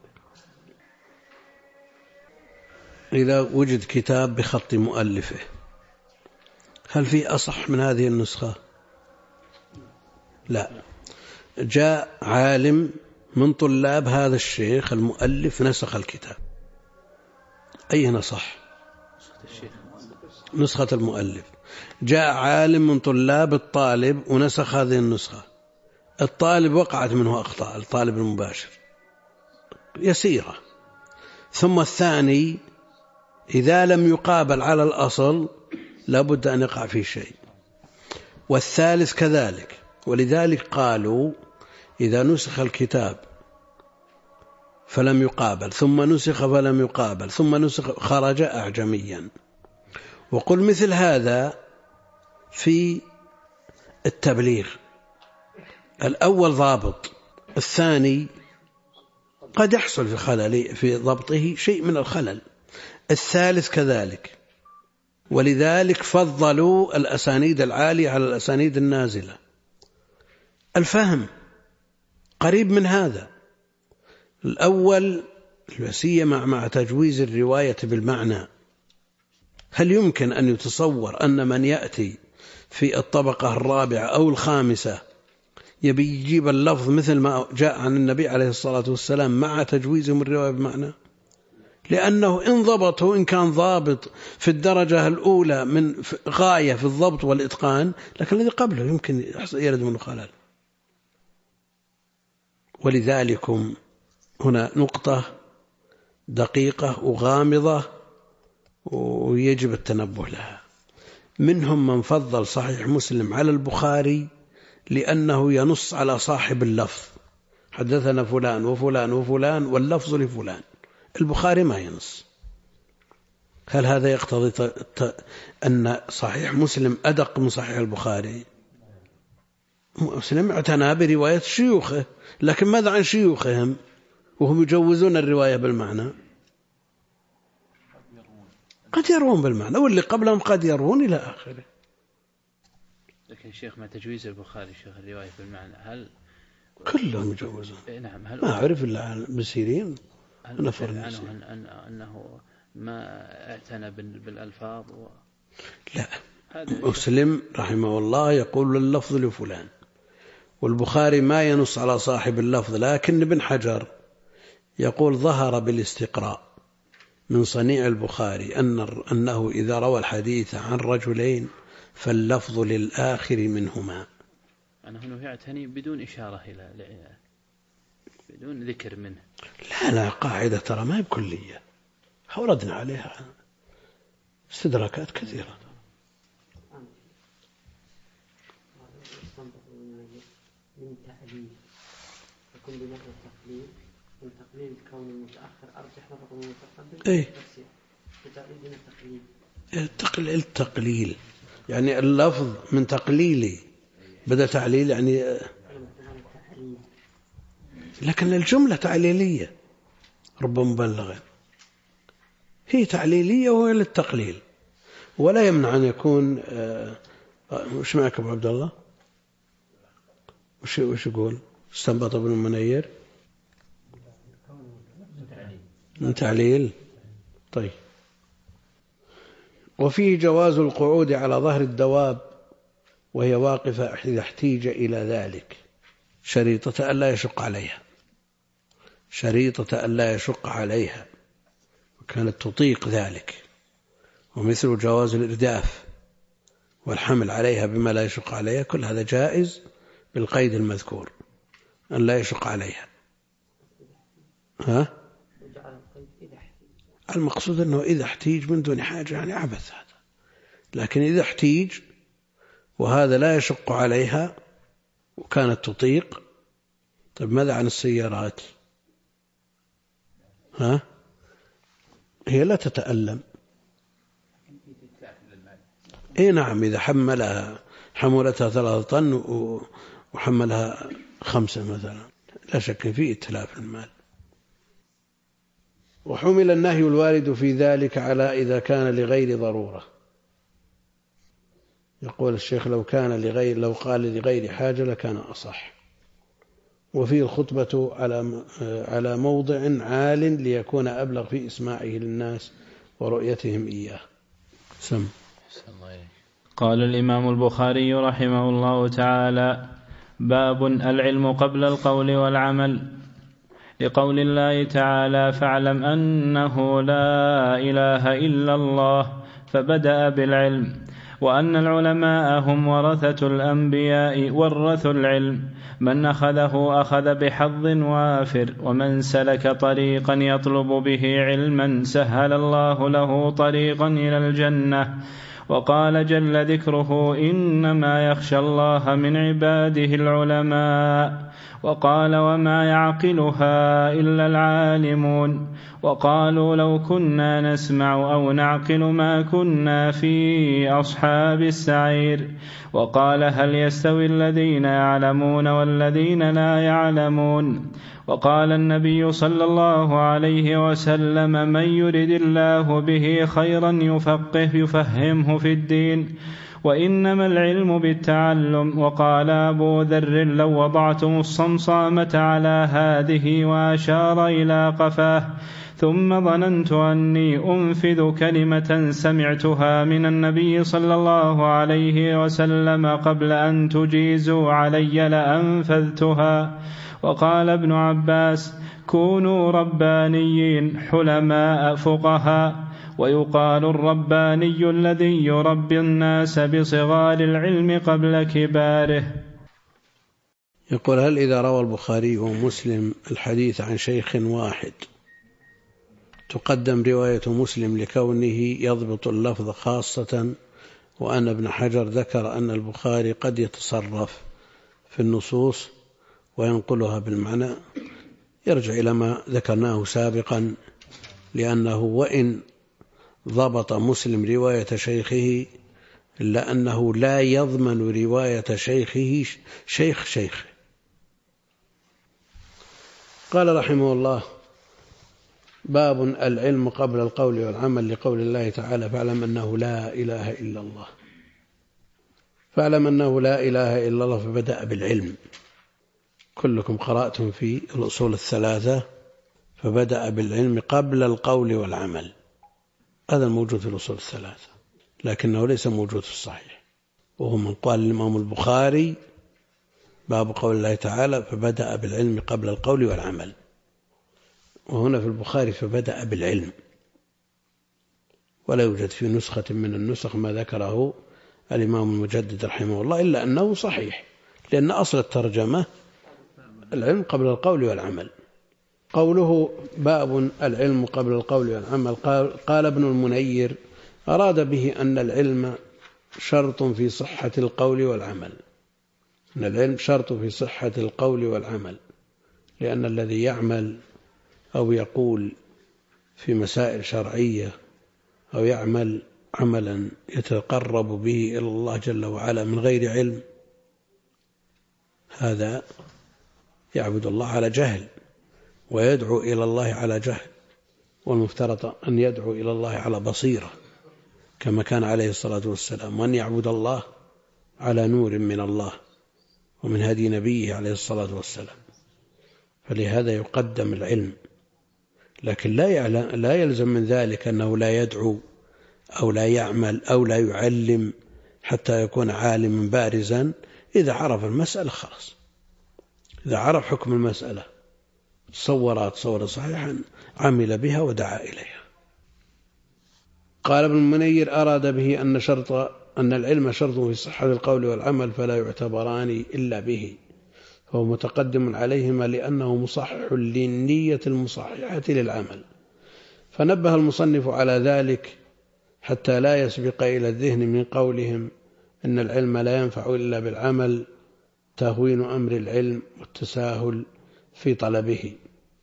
إذا وجد كتاب بخط مؤلفه هل في أصح من هذه النسخة؟ لا. جاء عالم من طلاب هذا الشيخ المؤلف نسخ الكتاب. أي نصح؟ نسخة المؤلف. جاء عالم من طلاب الطالب ونسخ هذه النسخة. الطالب وقعت منه أخطاء، الطالب المباشر يسيرة. ثم الثاني إذا لم يقابل على الأصل لابد أن يقع فيه شيء، والثالث كذلك. ولذلك قالوا إذا نسخ الكتاب فلم يقابل ثم نسخ فلم يقابل ثم نسخ خرج أعجميا. وقل مثل هذا في التبليغ، الأول ضابط، الثاني قد يحصل في خلل في ضبطه شيء من الخلل، الثالث كذلك. ولذلك فضلوا الأسانيد العالية على الأسانيد النازلة. الفهم قريب من هذا. الأول سيما مع تجويز الرواية بالمعنى. هل يمكن أن يتصور أن من يأتي في الطبقة الرابعة أو الخامسة يبي يجيب اللفظ مثل ما جاء عن النبي عليه الصلاة والسلام مع تجويزهم الرواية بالمعنى؟ لأنه إن ضبطه إن كان ضابط في الدرجة الأولى من غاية في الضبط والإتقان، لكن الذي قبله يمكن يرد منه خلل. ولذلك هنا نقطة دقيقة وغامضة ويجب التنبه لها. منهم من فضل صحيح مسلم على البخاري لأنه ينص على صاحب اللفظ، حدثنا فلان وفلان وفلان واللفظ لفلان. البخاري ما ينص. هل هذا يقتضي أن صحيح مسلم أدق من صحيح البخاري؟ مسلم اعتنى برواية شيوخه، لكن ماذا عن شيوخهم وهم يجوزون الرواية بالمعنى؟ قد يروون بالمعنى واللي قبلهم قد يروون إلى آخره. لكن شيخ ما تجويز البخاري شيخ الرواية بالمعنى هل كلهم يجوزون؟ نعم. هل ما أعرف إلا عن بسيرين نفر أنه ما اعتنى بالألفاظ لا. مسلم رحمه الله يقول اللفظ لفلان، والبخاري ما ينص على صاحب اللفظ. لكن ابن حجر يقول ظهر بالاستقراء من صنيع البخاري أنه إذا روى الحديث عن رجلين فاللفظ للآخر منهما. أنه يعتني بدون إشارة إلى بدون ذكر منه. لا قاعدة ترى ما هي بكلية، وردنا عليها استدراكات كثيرة. من تأليف يكون بنقل التقليد من تقليد كون المتأخر أرجح نظر من المتقدم. إيه تقليد من التقليل يعني اللفظ من تقليلي بدأ تعليل يعني، لكن الجملة تعليلية رب مبلغ هي تعليلية وهي للتقليل، ولا يمنع أن يكون وش معك أبو عبد الله؟ وش يقول؟ استنبط ابن المنير من تعليل. طيب. وفيه جواز القعود على ظهر الدواب وهي واقفة إذا احتيج إلى ذلك، شريطة ألا يشق عليها، شريطة ألا يشق عليها وكانت تطيق ذلك. ومثل جواز الإرداف والحمل عليها بما لا يشق عليها، كل هذا جائز بالقيد المذكور أن لا يشق عليها. المقصود أنه إذا احتيج من دون حاجة يعني عبث هذا، لكن إذا احتيج وهذا لا يشق عليها وكانت تطيق. طيب ماذا عن السيارات؟ هي لا تتألم. إيه نعم، إذا حملتها 3 طن وحملها 5 مثلا لا شك فيه إتلاف المال. وحمل النهي الوارد في ذلك على إذا كان لغير ضرورة. يقول الشيخ لو قال لغير حاجة لكان أصح. وفيه الخطبة على موضع عال ليكون أبلغ في إسماعه للناس ورؤيتهم إياه. سم. قال الإمام البخاري رحمه الله تعالى: باب العلم قبل القول والعمل، لقول الله تعالى: فاعلم أنه لا إله إلا الله، فبدأ بالعلم، وأن العلماء هم ورثة الأنبياء ورثوا العلم، من أخذه أخذ بحظ وافر، ومن سلك طريقا يطلب به علما سهل الله له طريقا إلى الجنة. وقال جل ذكره: إنما يخشى الله من عباده العلماء. وقال: وما يعقلها إلا العالمون. وقالوا: لو كنا نسمع أو نعقل ما كنا في أصحاب السعير. وقال: هل يستوي الذين يعلمون والذين لا يعلمون. وقال النبي صلى الله عليه وسلم: من يرد الله به خيرا يفهمه في الدين، وإنما العلم بالتعلم. وقال أبو ذر: لو وضعتم الصمصامة على هذه، وأشار إلى قفاه، ثم ظننت أني أنفذ كلمة سمعتها من النبي صلى الله عليه وسلم قبل أن تجيزوا علي لأنفذتها. وقال ابن عباس: كونوا ربانيين حلماء فقهاء. ويقال الرباني الذي يربي الناس بصغار العلم قبل كباره. يقول: هل إذا روى البخاري ومسلم الحديث عن شيخ واحد تقدم رواية مسلم لكونه يضبط اللفظ خاصة، وأن ابن حجر ذكر أن البخاري قد يتصرف في النصوص وينقلها بالمعنى؟ يرجع إلى ما ذكرناه سابقا، لأنه وإن ضبط مسلم رواية شيخه إلا أنه لا يضمن رواية شيخه شيخه. قال رحمه الله: باب العلم قبل القول والعمل، لقول الله تعالى: فاعلم أنه لا إله إلا الله. فاعلم أنه لا إله إلا الله، فبدأ بالعلم. كلكم قرأتم في الأصول الثلاثة: فبدأ بالعلم قبل القول والعمل. هذا الموجود في الأصول الثلاثة، لكنه ليس موجود في الصحيح، وهو من قال الإمام البخاري: باب قول الله تعالى: فبدأ بالعلم قبل القول والعمل. وهنا في البخاري: فبدأ بالعلم، ولا يوجد في نسخة من النسخ ما ذكره الإمام المجدد رحمه الله، إلا أنه صحيح، لأن أصل الترجمة العلم قبل القول والعمل. قوله: باب العلم قبل القول والعمل، قال ابن المنير: أراد به أن العلم شرط في صحة القول والعمل، أن العلم شرط في صحة القول والعمل، لأن الذي يعمل أو يقول في مسائل شرعية أو يعمل عملا يتقرب به إلى الله جل وعلا من غير علم، هذا يعبد الله على جهل ويدعو إلى الله على جهل، والمفترض أن يدعو إلى الله على بصيرة كما كان عليه الصلاة والسلام، وأن يعبد الله على نور من الله ومن هدي نبيه عليه الصلاة والسلام. فلهذا يقدم العلم، لكن لا يلزم من ذلك أنه لا يدعو أو لا يعمل أو لا يعلم حتى يكون عالما بارزا. إذا عرف المسألة خلاص، إذا عرف حكم المسألة تصور صحيحا عمل بها ودعا إليها. قال ابن المنير: أراد به أن العلم شرط في صحة القول والعمل، فلا يعتبران إلا به، فهو متقدم عليهما لأنه مصحح للنية المصححة للعمل. فنبه المصنف على ذلك حتى لا يسبق إلى الذهن من قولهم إن العلم لا ينفع إلا بالعمل تهوين أمر العلم والتساهل في طلبه.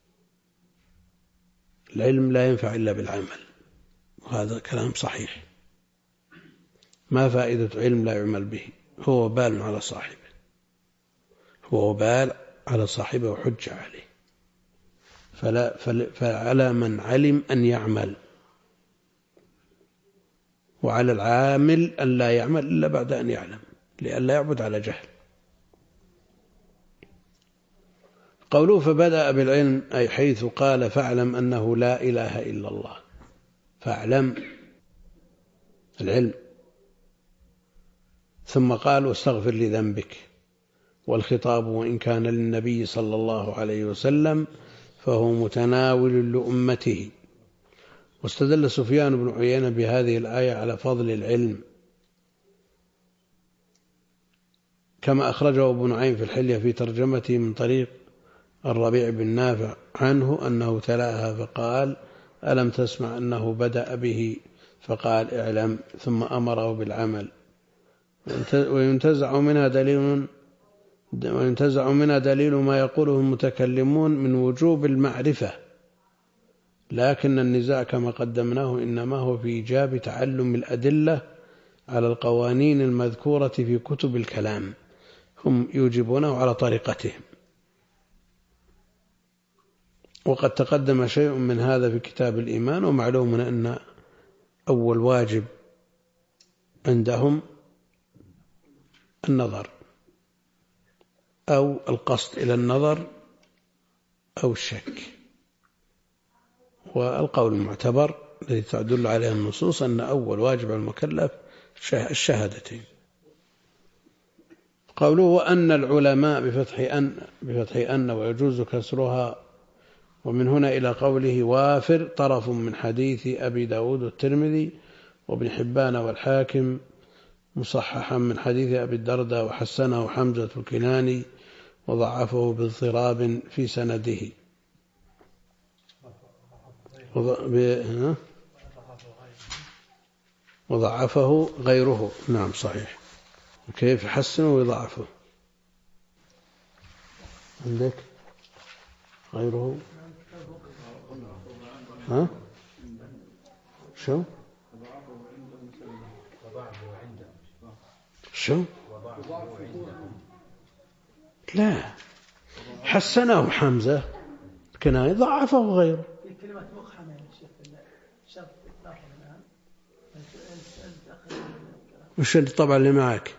العلم لا ينفع إلا بالعمل، وهذا كلام صحيح. ما فائدة علم لا يعمل به؟ هو وبال على صاحبه، هو وبال على صاحبه وحجة عليه. فعلى من علم أن يعمل، وعلى العامل أن لا يعمل إلا بعد أن يعلم، لئلا يعبد على جهل. قوله فبدأ بالعلم أي حيث قال فاعلم أنه لا إله إلا الله، فاعلم العلم، ثم قال واستغفر لذنبك، والخطاب وإن كان للنبي صلى الله عليه وسلم فهو متناول لأمته. واستدل سفيان بن عيينة بهذه الآية على فضل العلم، كما أخرجه ابن نعيم في الحلية في ترجمته من طريق الربيع بن نافع عنه أنه تلاها فقال ألم تسمع أنه بدأ به فقال اعلم ثم أمره بالعمل. وينتزع منها دليل ما يقوله المتكلمون من وجوب المعرفة، لكن النزاع كما قدمناه إنما هو في إيجاب تعلم الأدلة على القوانين المذكورة في كتب الكلام، هم يوجبونه على طريقتهم. وقد تقدم شيء من هذا في كتاب الإيمان، ومعلوم أن أول واجب عندهم النظر أو القصد إلى النظر أو الشك. والقول المعتبر الذي تدل عليه النصوص أن أول واجب على المكلف الشهادتين. قوله وأن العلماء بفتح أن ويجوز كسرها، ومن هنا إلى قوله وافر طرف من حديث أبي داود والترمذي وابن حبان والحاكم مصححا من حديث أبي الدرداء وحسنه حمزة الكناني وضعفه باضطراب في سنده. وضعفه غيره. نعم صحيح. كيف حسنه ويضعفه عندك غيره؟ ها شو لا حسنه حمزة كناية ضعفه غيره. كلمات مقحمة يا شيخ شرط إطلاق الآن. وش الطبع اللي معك؟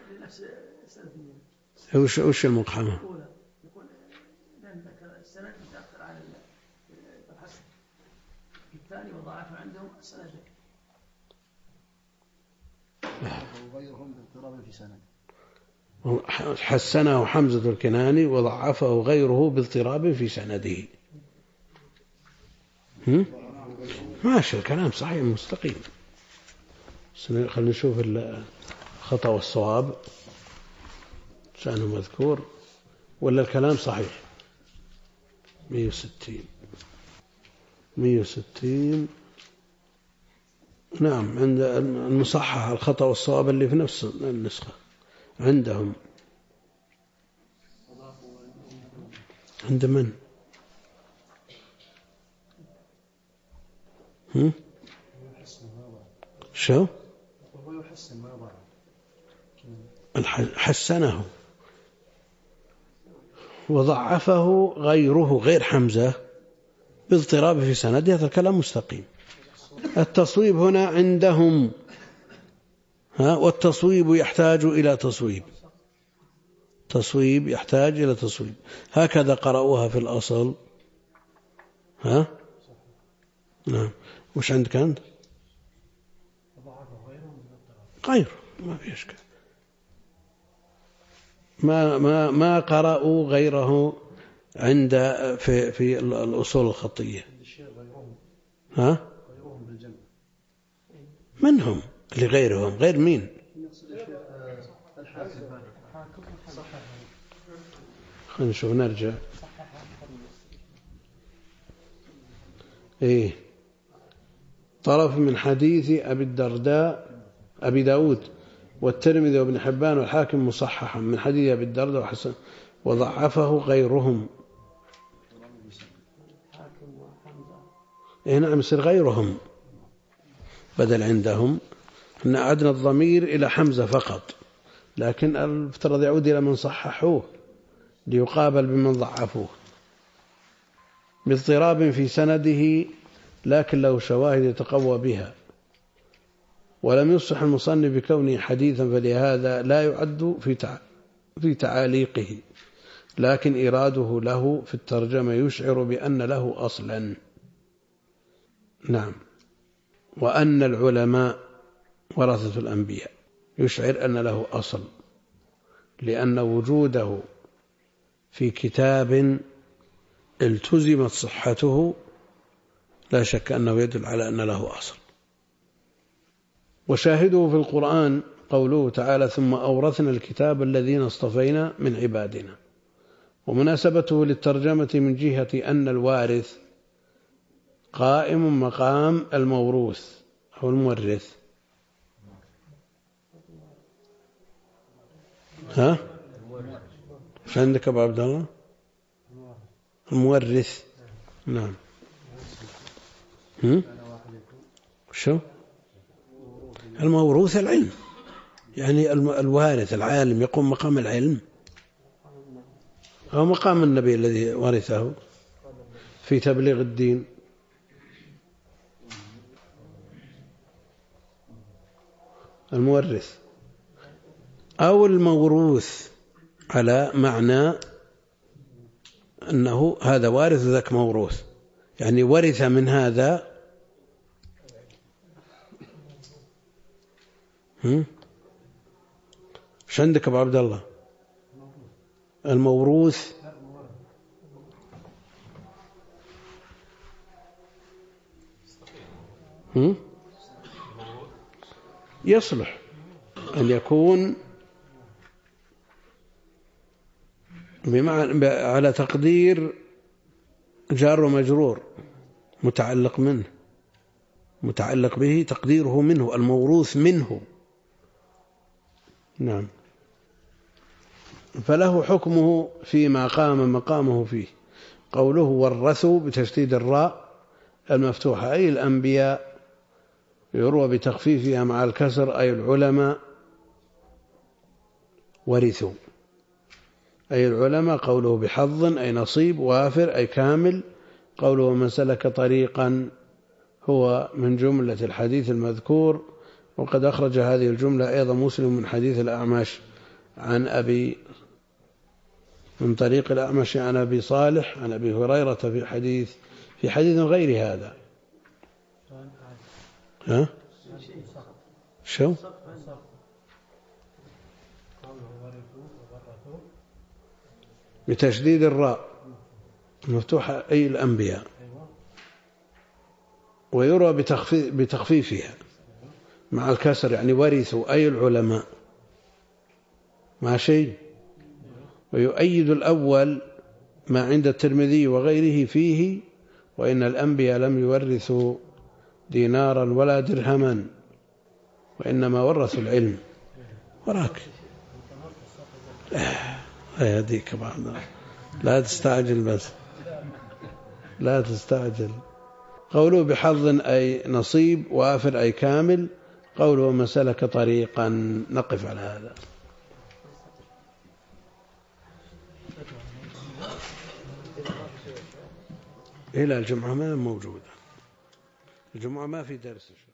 وش المقحمة؟ يقول لأن السند متأخر عن الحسن، الثاني وضعف عندهم السند وغيرهم باضطراب في سند. حسنه حمزة الكناني وضعفه غيره باضطراب في سنده. ماشي الكلام صحيح مستقيم. خلينا نشوف الخطأ والصواب شأنه مذكور ولا الكلام صحيح. 160 نعم عند المصحح الخطأ والصواب اللي في نفس النسخة عندهم. عند من؟ شو؟ حسنه وضعفه غيره غير حمزة باضطراب في سنده. هذا الكلام مستقيم. التصويب هنا عندهم والتصويب يحتاج إلى تصويب يحتاج إلى تصويب. هكذا قرأوها في الأصل. نعم. وش عندك أنت؟ غير ما في إشكال. ما قرأوا غيره عند في الأصول الخطية. من هم اللي غيرهم؟ غير مين؟ خلينا نشوف نرجع. طرف من حديث أبي الدرداء أبي داود والترمذي وابن حبان والحاكم مصححا من حديث أبي الدرداء وحسن وضعفه غيرهم. نعم يصير غيرهم بدل عندهم أن أعدنا الضمير إلى حمزة فقط، لكن افترض يعود إلى من صححوه ليقابل بمن ضعفوه. باضطراب في سنده لكن له شواهد يتقوى بها، ولم يصح المصنف بكونه حديثا، فلهذا لا يعد في تعاليقه، لكن إراده له في الترجمة يشعر بأن له أصلا. نعم. وأن العلماء ورثة الأنبياء يشعر أن له أصل، لأن وجوده في كتاب التزمت صحته لا شك أنه يدل على أن له أصل. وشاهده في القرآن قوله تعالى: ثم أورثنا الكتاب الذين اصطفينا من عبادنا. ومناسبته للترجمة من جهة أن الوارث قائم مقام الموروث أو المورث. ها؟ ايش عندك أبو عبد الله؟ المورث. نعم. شو؟ الموروث العلم، يعني الوارث العالم يقوم مقام العلم، أو مقام النبي الذي ورثه في تبليغ الدين. المورث أو الموروث على معنى أنه هذا وارث ذاك موروث، يعني ورث من هذا. ايش عندك أبو عبد الله؟ الموروث يصلح أن يكون بمعنى على تقدير جار ومجرور، متعلق منه، متعلق به تقديره منه، الموروث منه. نعم. فله حكمه فيما قام مقامه فيه. قوله ورثوا بتشديد الراء المفتوحة أي الأنبياء، يروى بتخفيفها مع الكسر أي العلماء ورثوا، أي العلماء. قوله بحظ أي نصيب، وافر أي كامل. قوله ومن سلك طريقا هو من جملة الحديث المذكور. وقد أخرج هذه الجملة أيضا مسلم من حديث الأعمش من طريق الأعمش عن أبي صالح عن أبي هريرة في حديث غير هذا. ها؟ شو؟ بتشديد الراء مفتوحة أي الأنبياء، ويرى بتخفيفها مع الكسر يعني ورثوا أي العلماء، مع شيء. ويؤيد الأول ما عند الترمذي وغيره فيه: وإن الأنبياء لم يورثوا دينارا ولا درهما وإنما ورثوا العلم. وراك لا يهديك بعض، لا تستعجل، بس لا تستعجل. قوله بحظ أي نصيب، وافر أي كامل. قوله ومن سلك طريقا. نقف على هذا. إلى الجمعة ما موجودة، الجمعة ما في درس.